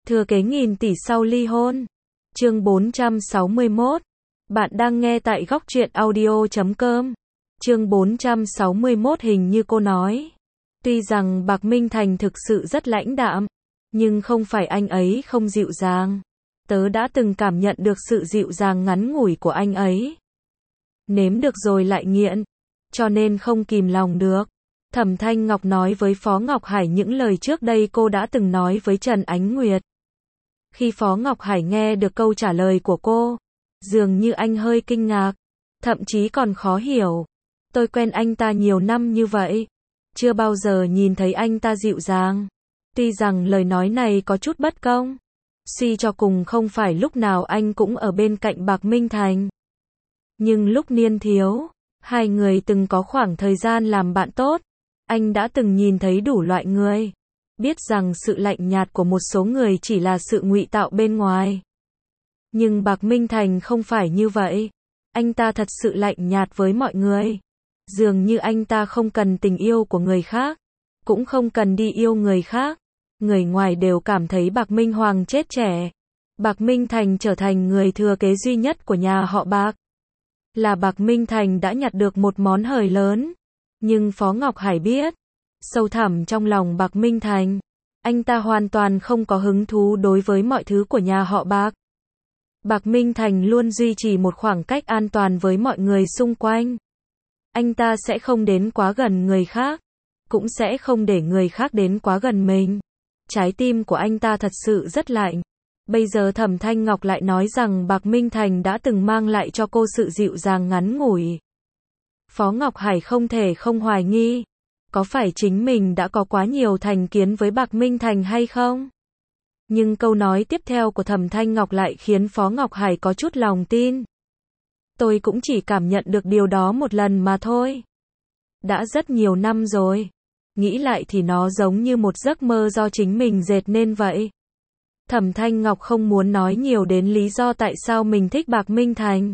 Thừa kế nghìn tỷ sau ly hôn. Chương 461. Bạn đang nghe tại góc truyện audio.com. Chương 461 hình như cô nói. Tuy rằng Bạc Minh Thành thực sự rất lãnh đạm, nhưng không phải anh ấy không dịu dàng. Tớ đã từng cảm nhận được sự dịu dàng ngắn ngủi của anh ấy. Nếm được rồi lại nghiện, cho nên không kìm lòng được. Thẩm Thanh Ngọc nói với Phó Ngọc Hải những lời trước đây cô đã từng nói với Trần Ánh Nguyệt. Khi Phó Ngọc Hải nghe được câu trả lời của cô, dường như anh hơi kinh ngạc, thậm chí còn khó hiểu. Tôi quen anh ta nhiều năm như vậy, chưa bao giờ nhìn thấy anh ta dịu dàng. Tuy rằng lời nói này có chút bất công, suy cho cùng không phải lúc nào anh cũng ở bên cạnh Bạc Minh Thành. Nhưng lúc niên thiếu, hai người từng có khoảng thời gian làm bạn tốt, anh đã từng nhìn thấy đủ loại người, biết rằng sự lạnh nhạt của một số người chỉ là sự ngụy tạo bên ngoài. Nhưng Bạc Minh Thành không phải như vậy, anh ta thật sự lạnh nhạt với mọi người. Dường như anh ta không cần tình yêu của người khác, cũng không cần đi yêu người khác. Người ngoài đều cảm thấy Bạc Minh Hoàng chết trẻ. Bạc Minh Thành trở thành người thừa kế duy nhất của nhà họ Bạc. Là Bạc Minh Thành đã nhặt được một món hời lớn. Nhưng Phó Ngọc Hải biết, sâu thẳm trong lòng Bạc Minh Thành, anh ta hoàn toàn không có hứng thú đối với mọi thứ của nhà họ Bạc. Bạc Minh Thành luôn duy trì một khoảng cách an toàn với mọi người xung quanh. Anh ta sẽ không đến quá gần người khác, cũng sẽ không để người khác đến quá gần mình. Trái tim của anh ta thật sự rất lạnh. Bây giờ Thẩm Thanh Ngọc lại nói rằng Bạc Minh Thành đã từng mang lại cho cô sự dịu dàng ngắn ngủi. Phó Ngọc Hải không thể không hoài nghi, có phải chính mình đã có quá nhiều thành kiến với Bạc Minh Thành hay không? Nhưng câu nói tiếp theo của Thẩm Thanh Ngọc lại khiến Phó Ngọc Hải có chút lòng tin. Tôi cũng chỉ cảm nhận được điều đó một lần mà thôi. Đã rất nhiều năm rồi. Nghĩ lại thì nó giống như một giấc mơ do chính mình dệt nên vậy. Thẩm Thanh Ngọc không muốn nói nhiều đến lý do tại sao mình thích Bạc Minh Thành.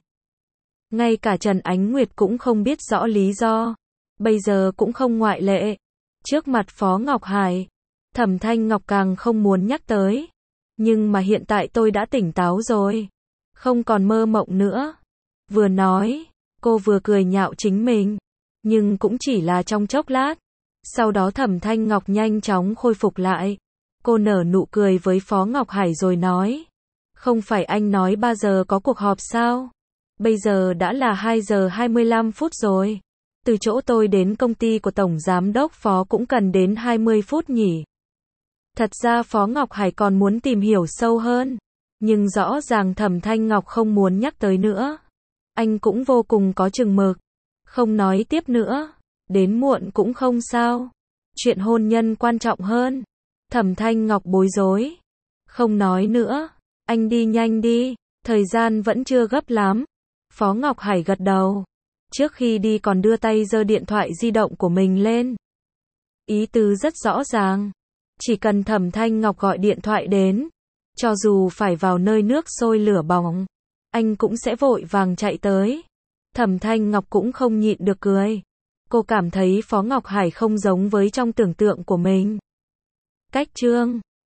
Ngay cả Trần Ánh Nguyệt cũng không biết rõ lý do. Bây giờ cũng không ngoại lệ. Trước mặt Phó Ngọc Hải, Thẩm Thanh Ngọc càng không muốn nhắc tới. Nhưng mà hiện tại tôi đã tỉnh táo rồi. Không còn mơ mộng nữa. Vừa nói, cô vừa cười nhạo chính mình. Nhưng cũng chỉ là trong chốc lát. Sau đó Thẩm Thanh Ngọc nhanh chóng khôi phục lại. Cô nở nụ cười với Phó Ngọc Hải rồi nói. Không phải anh nói 3 giờ có cuộc họp sao? Bây giờ đã là 2 giờ 25 phút rồi. Từ chỗ tôi đến công ty của Tổng Giám đốc Phó cũng cần đến 20 phút nhỉ? Thật ra Phó Ngọc Hải còn muốn tìm hiểu sâu hơn. Nhưng rõ ràng Thẩm Thanh Ngọc không muốn nhắc tới nữa. Anh cũng vô cùng có chừng mực. Không nói tiếp nữa. Đến muộn cũng không sao. Chuyện hôn nhân quan trọng hơn. Thẩm Thanh Ngọc bối rối. Không nói nữa. Anh đi nhanh đi. Thời gian vẫn chưa gấp lắm. Phó Ngọc Hải gật đầu. Trước khi đi còn đưa tay giơ điện thoại di động của mình lên. Ý tứ rất rõ ràng. Chỉ cần Thẩm Thanh Ngọc gọi điện thoại đến, cho dù phải vào nơi nước sôi lửa bỏng, anh cũng sẽ vội vàng chạy tới. Thẩm Thanh Ngọc cũng không nhịn được cười. Cô cảm thấy Phó Ngọc Hải không giống với trong tưởng tượng của mình. Cách chương